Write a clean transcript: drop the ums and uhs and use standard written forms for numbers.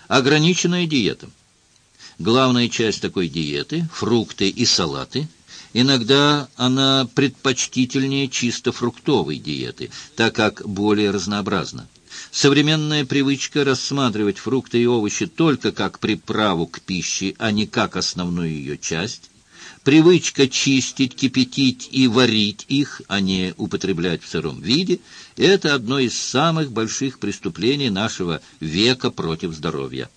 ограниченная диета. Главная часть такой диеты – фрукты и салаты. Иногда она предпочтительнее чисто фруктовой диеты, так как более разнообразна. Современная привычка рассматривать фрукты и овощи только как приправу к пище, а не как основную ее часть. Привычка чистить, кипятить и варить их, а не употреблять в сыром виде – это одно из самых больших преступлений нашего века против здоровья.